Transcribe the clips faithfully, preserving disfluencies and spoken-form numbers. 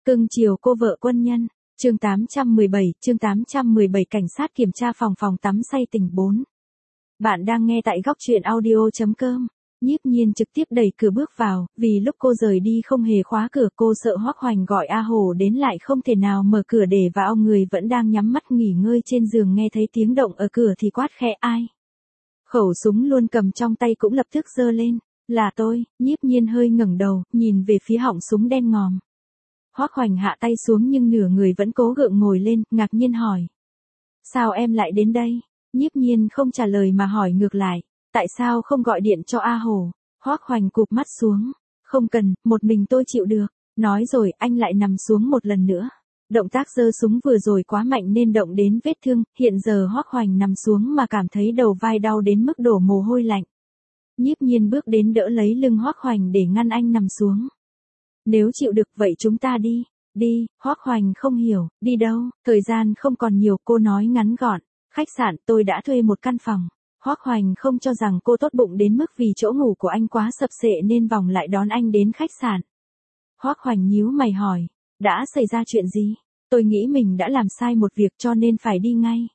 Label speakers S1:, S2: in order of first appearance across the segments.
S1: Cưng chiều cô vợ quân nhân. Chương tám trăm mười bảy, chương tám trăm mười bảy cảnh sát kiểm tra phòng phòng tắm say tỉnh bốn. Bạn đang nghe tại góc truyện audio chấm com. Nhiếp Nhiên trực tiếp đẩy cửa bước vào, vì lúc cô rời đi không hề khóa cửa, cô sợ Hoắc Hoành gọi A Hồ đến lại không thể nào mở cửa để vào, người vẫn đang nhắm mắt nghỉ ngơi trên giường nghe thấy tiếng động ở cửa thì quát khẽ ai. Khẩu súng luôn cầm trong tay cũng lập tức giơ lên, là tôi. Nhiếp Nhiên hơi ngẩng đầu, nhìn về phía họng súng đen ngòm. Hoắc Hoành hạ tay xuống nhưng nửa người vẫn cố gượng ngồi lên, ngạc nhiên hỏi. Sao em lại đến đây? Nhiếp Nhiên không trả lời mà hỏi ngược lại. Tại sao không gọi điện cho A Hồ? Hoắc Hoành cụp mắt xuống. Không cần, một mình tôi chịu được. Nói rồi anh lại nằm xuống một lần nữa. Động tác giơ súng vừa rồi quá mạnh nên động đến vết thương, hiện giờ Hoắc Hoành nằm xuống mà cảm thấy đầu vai đau đến mức đổ mồ hôi lạnh. Nhiếp Nhiên bước đến đỡ lấy lưng Hoắc Hoành để ngăn anh nằm xuống. Nếu chịu được vậy chúng ta đi. Đi. Hoắc Hoành không hiểu, đi đâu? Thời gian không còn nhiều, cô nói ngắn gọn. Khách sạn, tôi đã thuê một căn phòng. Hoắc Hoành không cho rằng cô tốt bụng đến mức vì chỗ ngủ của anh quá sập sệ nên vòng lại đón anh đến khách sạn. Hoắc Hoành nhíu mày hỏi, đã xảy ra chuyện gì? Tôi nghĩ mình đã làm sai một việc cho nên phải đi ngay.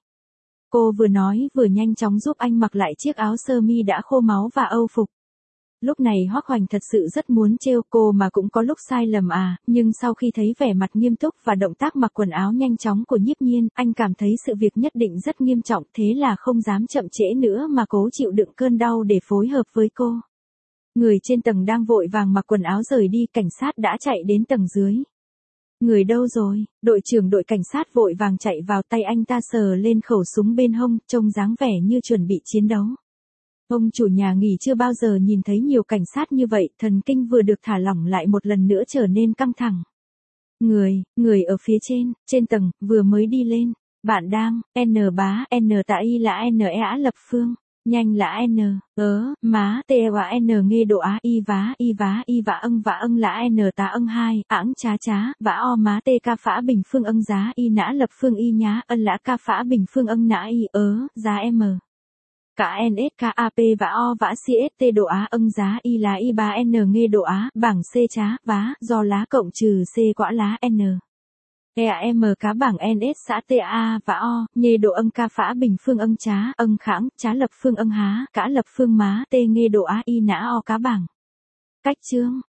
S1: Cô vừa nói vừa nhanh chóng giúp anh mặc lại chiếc áo sơ mi đã khô máu và âu phục. Lúc này Hoắc Hoành thật sự rất muốn trêu cô mà cũng có lúc sai lầm à, nhưng sau khi thấy vẻ mặt nghiêm túc và động tác mặc quần áo nhanh chóng của Nhiếp Nhiên, anh cảm thấy sự việc nhất định rất nghiêm trọng, thế là không dám chậm trễ nữa mà cố chịu đựng cơn đau để phối hợp với cô. Người trên tầng đang vội vàng mặc quần áo rời đi, cảnh sát đã chạy đến tầng dưới. Người đâu rồi? Đội trưởng đội cảnh sát vội vàng chạy vào, tay anh ta sờ lên khẩu súng bên hông, trông dáng vẻ như chuẩn bị chiến đấu. Ông chủ nhà nghỉ chưa bao giờ nhìn thấy nhiều cảnh sát như vậy, thần kinh vừa được thả lỏng lại một lần nữa trở nên căng thẳng. Người, người ở phía trên, trên tầng, vừa mới đi lên. Bạn đang, N bá, N tạ y là N e á lập phương, nhanh là N, ớ, má, T và N nghe độ á, y vá, y vá, y vã âng vã âng là N tá âng hai, ẵng chá chá, vã o má T ca phã bình phương âng giá, y nã lập phương y nhá, ân lã ca phã bình phương âng nã y ớ, giá M. Cả en ét ca a pê và O vã xê ét tê độ Á âng giá y lá y ba N nghe độ Á, bảng C chá, vá, do lá cộng trừ C quã lá N. E A M cá bảng en ét xã T A và O, nhê độ âng ca phã bình phương âng chá, âng khãng, chá lập phương âng há, cả lập phương má, T nghe độ Á y nã O cá bảng. Cách chương,